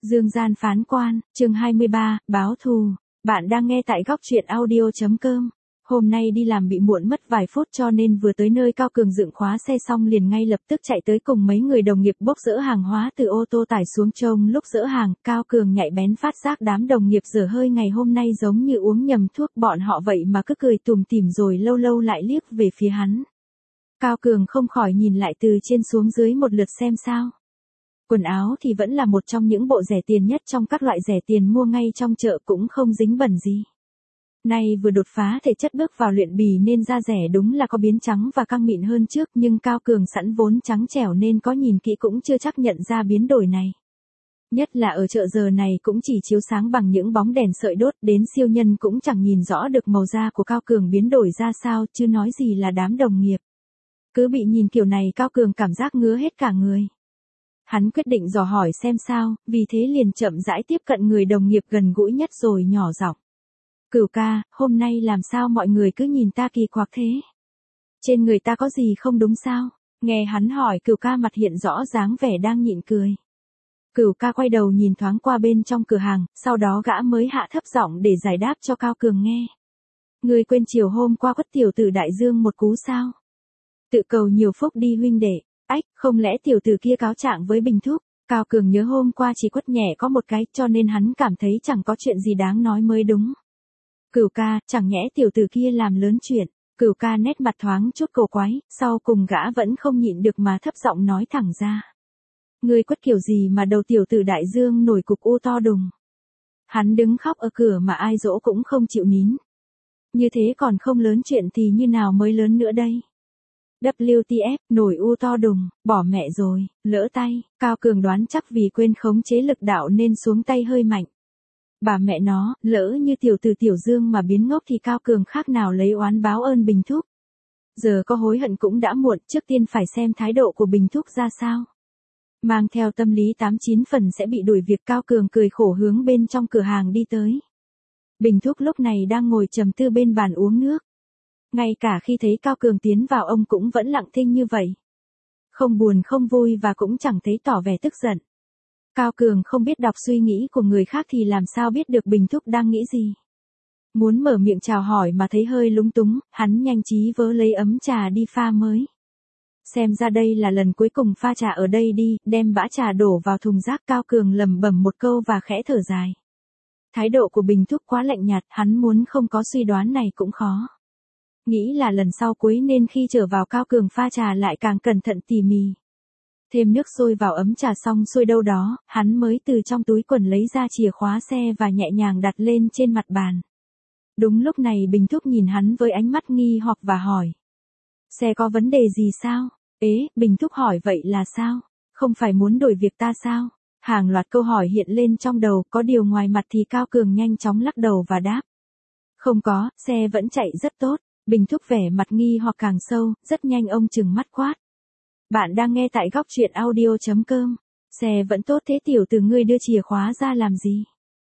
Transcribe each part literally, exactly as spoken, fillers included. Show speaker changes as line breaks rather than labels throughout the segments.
Dương gian phán quan, chương hai mươi ba, báo thù. Bạn đang nghe tại góc truyện audio.com. Hôm nay đi làm bị muộn mất vài phút cho nên vừa tới nơi Cao Cường dựng khóa xe xong liền ngay lập tức chạy tới cùng mấy người đồng nghiệp bốc dỡ hàng hóa từ ô tô tải xuống. Trông lúc dỡ hàng, Cao Cường nhạy bén phát giác đám đồng nghiệp dở hơi ngày hôm nay giống như uống nhầm thuốc, bọn họ vậy mà cứ cười tủm tỉm rồi lâu lâu lại liếc về phía hắn. Cao Cường không khỏi nhìn lại từ trên xuống dưới một lượt xem sao. Quần áo thì vẫn là một trong những bộ rẻ tiền nhất trong các loại rẻ tiền mua ngay trong chợ, cũng không dính bẩn gì. Nay vừa đột phá thể chất bước vào luyện bì nên da rẻ đúng là có biến trắng và căng mịn hơn trước, nhưng Cao Cường sẵn vốn trắng trẻo nên có nhìn kỹ cũng chưa chắc nhận ra biến đổi này. Nhất là ở chợ giờ này cũng chỉ chiếu sáng bằng những bóng đèn sợi đốt, đến siêu nhân cũng chẳng nhìn rõ được màu da của Cao Cường biến đổi ra sao, chứ nói gì là đám đồng nghiệp. Cứ bị nhìn kiểu này Cao Cường cảm giác ngứa hết cả người. Hắn quyết định dò hỏi xem sao, vì thế liền chậm rãi tiếp cận người đồng nghiệp gần gũi nhất rồi nhỏ giọng. Cửu ca, hôm nay làm sao mọi người cứ nhìn ta kỳ quặc thế? Trên người ta có gì không đúng sao? Nghe hắn hỏi, Cửu ca mặt hiện rõ dáng vẻ đang nhịn cười. Cửu ca quay đầu nhìn thoáng qua bên trong cửa hàng, sau đó gã mới hạ thấp giọng để giải đáp cho Cao Cường nghe. Ngươi quên chiều hôm qua quất tiểu tử Đại Dương một cú sao? Tự cầu nhiều phúc đi huynh đệ. Ách, không lẽ tiểu tử kia cáo trạng với Bình Thúc? Cao Cường nhớ hôm qua chỉ quất nhẹ có một cái cho nên hắn cảm thấy chẳng có chuyện gì đáng nói mới đúng. Cửu ca, chẳng nhẽ tiểu tử kia làm lớn chuyện. Cửu ca nét mặt thoáng chút cổ quái, sau cùng gã vẫn không nhịn được mà thấp giọng nói thẳng ra. Ngươi quất kiểu gì mà đầu tiểu tử Đại Dương nổi cục u to đùng. Hắn đứng khóc ở cửa mà ai dỗ cũng không chịu nín. Như thế còn không lớn chuyện thì như nào mới lớn nữa đây? vê kép ép, nổi u to đùng, bỏ mẹ rồi, lỡ tay, Cao Cường đoán chắc vì quên khống chế lực đạo nên xuống tay hơi mạnh. Bà mẹ nó, lỡ như tiểu tử Tiểu Dương mà biến ngốc thì Cao Cường khác nào lấy oán báo ơn Bình Thúc. Giờ có hối hận cũng đã muộn, trước tiên phải xem thái độ của Bình Thúc ra sao. Mang theo tâm lý tám chín phần sẽ bị đuổi việc, Cao Cường cười khổ hướng bên trong cửa hàng đi tới. Bình Thúc lúc này đang ngồi trầm tư bên bàn uống nước. Ngay cả khi thấy Cao Cường tiến vào ông cũng vẫn lặng thinh như vậy. Không buồn không vui và cũng chẳng thấy tỏ vẻ tức giận. Cao Cường không biết đọc suy nghĩ của người khác thì làm sao biết được Bình Thúc đang nghĩ gì. Muốn mở miệng chào hỏi mà thấy hơi lúng túng, hắn nhanh trí vớ lấy ấm trà đi pha mới. Xem ra đây là lần cuối cùng pha trà ở đây đi, đem bã trà đổ vào thùng rác. Cao Cường lẩm bẩm một câu và khẽ thở dài. Thái độ của Bình Thúc quá lạnh nhạt, hắn muốn không có suy đoán này cũng khó. Nghĩ là lần sau cuối nên khi trở vào Cao Cường pha trà lại càng cẩn thận tỉ mỉ. Thêm nước sôi vào ấm trà xong xuôi đâu đó, hắn mới từ trong túi quần lấy ra chìa khóa xe và nhẹ nhàng đặt lên trên mặt bàn. Đúng lúc này Bình Thúc nhìn hắn với ánh mắt nghi hoặc và hỏi. Xe có vấn đề gì sao? Ế, Bình Thúc hỏi vậy là sao? Không phải muốn đổi việc ta sao? Hàng loạt câu hỏi hiện lên trong đầu, có điều ngoài mặt thì Cao Cường nhanh chóng lắc đầu và đáp. Không có, xe vẫn chạy rất tốt. Bình Thúc vẻ mặt nghi hoặc càng sâu, rất nhanh ông trừng mắt quát. Bạn đang nghe tại góc truyện audio.com. Xe vẫn tốt thế tiểu tử ngươi đưa chìa khóa ra làm gì?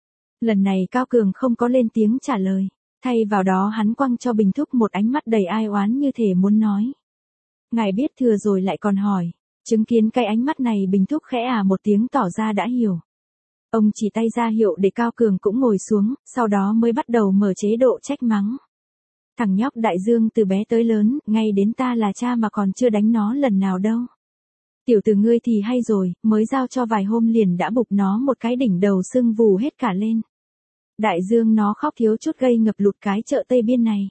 Lần này Cao Cường không có lên tiếng trả lời. Thay vào đó hắn quăng cho Bình Thúc một ánh mắt đầy ai oán như thể muốn nói. Ngài biết thừa rồi lại còn hỏi. Chứng kiến cái ánh mắt này Bình Thúc khẽ à một tiếng tỏ ra đã hiểu. Ông chỉ tay ra hiệu để Cao Cường cũng ngồi xuống, sau đó mới bắt đầu mở chế độ trách mắng. Thằng nhóc Đại Dương từ bé tới lớn, ngay đến ta là cha mà còn chưa đánh nó lần nào đâu. Tiểu tử ngươi thì hay rồi, mới giao cho vài hôm liền đã bục nó một cái đỉnh đầu sưng vù hết cả lên. Đại Dương nó khóc thiếu chút gây ngập lụt cái chợ Tây Biên này.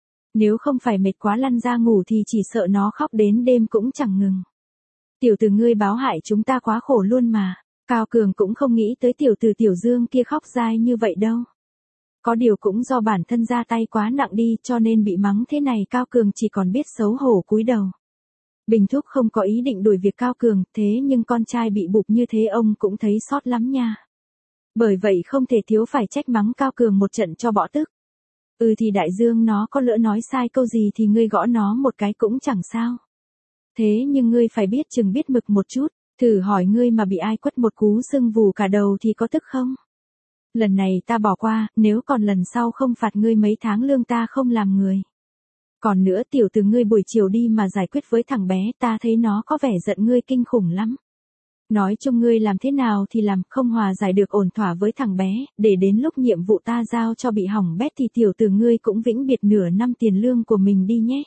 Nếu không phải mệt quá lăn ra ngủ thì chỉ sợ nó khóc đến đêm cũng chẳng ngừng. Tiểu tử ngươi báo hại chúng ta quá khổ luôn mà. Cao Cường cũng không nghĩ tới tiểu tử Tiểu Dương kia khóc dai như vậy đâu. Có điều cũng do bản thân ra tay quá nặng đi cho nên bị mắng thế này Cao Cường chỉ còn biết xấu hổ cúi đầu. Bình Thúc không có ý định đuổi việc Cao Cường, thế nhưng con trai bị bục như thế ông cũng thấy xót lắm nha. Bởi vậy không thể thiếu phải trách mắng Cao Cường một trận cho bỏ tức. Ừ thì Đại Dương nó có lỡ nói sai câu gì thì ngươi gõ nó một cái cũng chẳng sao. Thế nhưng ngươi phải biết chừng biết mực một chút, thử hỏi ngươi mà bị ai quất một cú sưng vù cả đầu thì có tức không? Lần này ta bỏ qua, nếu còn lần sau không phạt ngươi mấy tháng lương ta không làm người. Còn nữa tiểu tử ngươi buổi chiều đi mà giải quyết với thằng bé ta thấy nó có vẻ giận ngươi kinh khủng lắm. Nói chung ngươi làm thế nào thì làm, không hòa giải được ổn thỏa với thằng bé, để đến lúc nhiệm vụ ta giao cho bị hỏng bét thì tiểu tử ngươi cũng vĩnh biệt nửa năm tiền lương của mình đi nhé.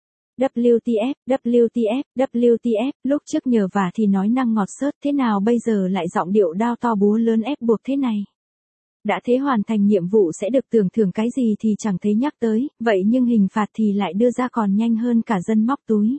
vê kép tê ép, vê kép tê ép, vê kép tê ép, lúc trước nhờ vả thì nói năng ngọt xớt, thế nào bây giờ lại giọng điệu đao to búa lớn ép buộc thế này. Đã thế hoàn thành nhiệm vụ sẽ được tưởng thưởng cái gì thì chẳng thấy nhắc tới, vậy nhưng hình phạt thì lại đưa ra còn nhanh hơn cả dân móc túi.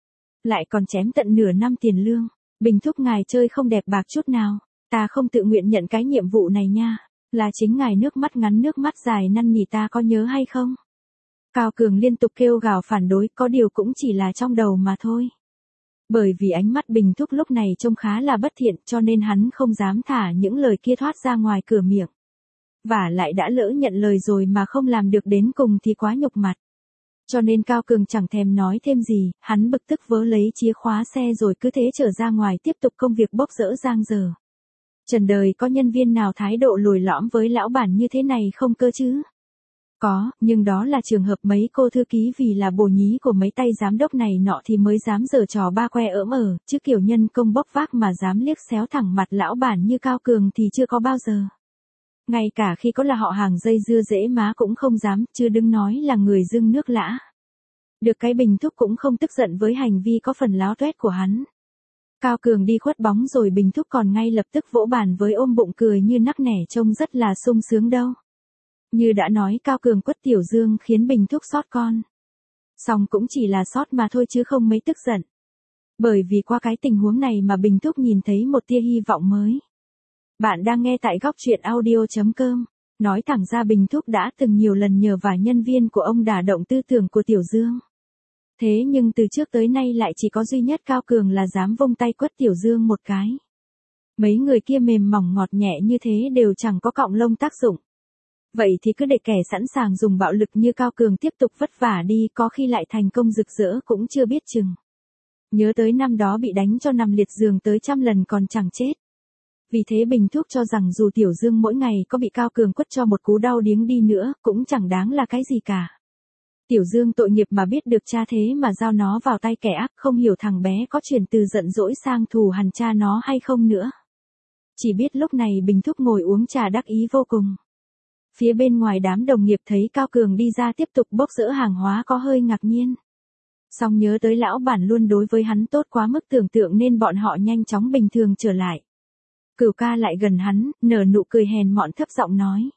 Lại còn chém tận nửa năm tiền lương. Bình thúc ngài chơi không đẹp bạc chút nào, ta không tự nguyện nhận cái nhiệm vụ này nha, là chính ngài nước mắt ngắn nước mắt dài năn nỉ ta có nhớ hay không? Cao Cường liên tục kêu gào phản đối, có điều cũng chỉ là trong đầu mà thôi. Bởi vì ánh mắt Bình thúc lúc này trông khá là bất thiện cho nên hắn không dám thả những lời kia thoát ra ngoài cửa miệng. Và lại đã lỡ nhận lời rồi mà không làm được đến cùng thì quá nhục mặt. Cho nên Cao Cường chẳng thèm nói thêm gì, hắn bực tức vớ lấy chìa khóa xe rồi cứ thế trở ra ngoài tiếp tục công việc bốc rỡ giang dở. Trần đời có nhân viên nào thái độ lồi lõm với lão bản như thế này không cơ chứ? Có, nhưng đó là trường hợp mấy cô thư ký vì là bồ nhí của mấy tay giám đốc này nọ thì mới dám giở trò ba que ỡm ở, chứ kiểu nhân công bốc vác mà dám liếc xéo thẳng mặt lão bản như Cao Cường thì chưa có bao giờ. Ngay cả khi có là họ hàng dây dưa dễ má cũng không dám, chứ đừng nói là người dưng nước lã. Được cái Bình thúc cũng không tức giận với hành vi có phần láo tuét của hắn. Cao Cường đi khuất bóng rồi Bình thúc còn ngay lập tức vỗ bàn với ôm bụng cười như nắc nẻ trông rất là sung sướng đâu. Như đã nói Cao Cường quất Tiểu Dương khiến Bình thúc xót con. Xong cũng chỉ là xót mà thôi chứ không mấy tức giận. Bởi vì qua cái tình huống này mà Bình thúc nhìn thấy một tia hy vọng mới. Bạn đang nghe tại góc truyện audio chấm com. Nói thẳng ra Bình thúc đã từng nhiều lần nhờ vả nhân viên của ông đả động tư tưởng của Tiểu Dương. Thế nhưng từ trước tới nay lại chỉ có duy nhất Cao Cường là dám vung tay quất Tiểu Dương một cái. Mấy người kia mềm mỏng ngọt nhẹ như thế đều chẳng có cọng lông tác dụng. Vậy thì cứ để kẻ sẵn sàng dùng bạo lực như Cao Cường tiếp tục vất vả đi, có khi lại thành công rực rỡ cũng chưa biết chừng. Nhớ tới năm đó bị đánh cho nằm liệt giường tới trăm lần còn chẳng chết. Vì thế Bình thúc cho rằng dù Tiểu Dương mỗi ngày có bị Cao Cường quất cho một cú đau điếng đi nữa cũng chẳng đáng là cái gì cả. Tiểu Dương tội nghiệp mà biết được cha thế mà giao nó vào tay kẻ ác, không hiểu thằng bé có chuyển từ giận dỗi sang thù hằn cha nó hay không nữa. Chỉ biết lúc này Bình thúc ngồi uống trà đắc ý vô cùng. Phía bên ngoài đám đồng nghiệp thấy Cao Cường đi ra tiếp tục bốc rỡ hàng hóa có hơi ngạc nhiên. Song nhớ tới lão bản luôn đối với hắn tốt quá mức tưởng tượng nên bọn họ nhanh chóng bình thường trở lại. Cửu ca lại gần hắn, nở nụ cười hèn mọn thấp giọng nói.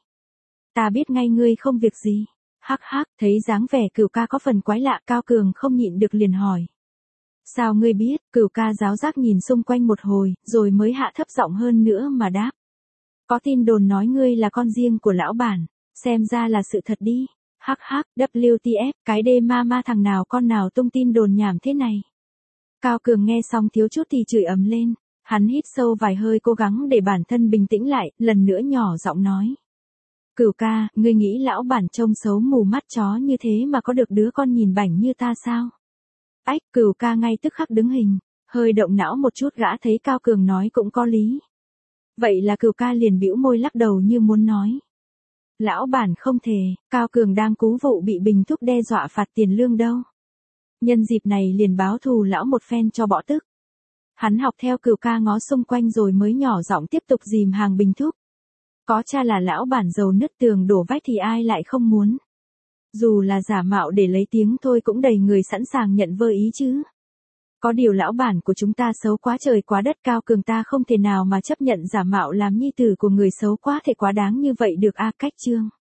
Ta biết ngay ngươi không việc gì. Hắc hắc, thấy dáng vẻ Cửu ca có phần quái lạ, Cao Cường không nhịn được liền hỏi. Sao ngươi biết? Cửu ca giáo giác nhìn xung quanh một hồi, rồi mới hạ thấp giọng hơn nữa mà đáp. Có tin đồn nói ngươi là con riêng của lão bản, xem ra là sự thật đi. Hắc hắc, vê kép tê ép, cái đê ma ma thằng nào con nào tung tin đồn nhảm thế này. Cao Cường nghe xong thiếu chút thì chửi ầm lên. Hắn hít sâu vài hơi cố gắng để bản thân bình tĩnh lại, lần nữa nhỏ giọng nói. Cửu ca, ngươi nghĩ lão bản trông xấu mù mắt chó như thế mà có được đứa con nhìn bảnh như ta sao? Ách, Cửu ca ngay tức khắc đứng hình, hơi động não một chút gã thấy Cao Cường nói cũng có lý. Vậy là Cửu ca liền bĩu môi lắc đầu như muốn nói. Lão bản không thể, Cao Cường đang cứu vụ bị Bình thúc đe dọa phạt tiền lương đâu. Nhân dịp này liền báo thù lão một phen cho bỏ tức. Hắn học theo Cửu ca ngó xung quanh rồi mới nhỏ giọng tiếp tục dìm hàng Bình thúc. Có cha là lão bản giàu nứt tường đổ vách thì ai lại không muốn. Dù là giả mạo để lấy tiếng thôi cũng đầy người sẵn sàng nhận vơ ý chứ. Có điều lão bản của chúng ta xấu quá trời quá đất, Cao Cường ta không thể nào mà chấp nhận giả mạo làm nhi tử của người xấu quá thể quá đáng như vậy được a. Cách chương.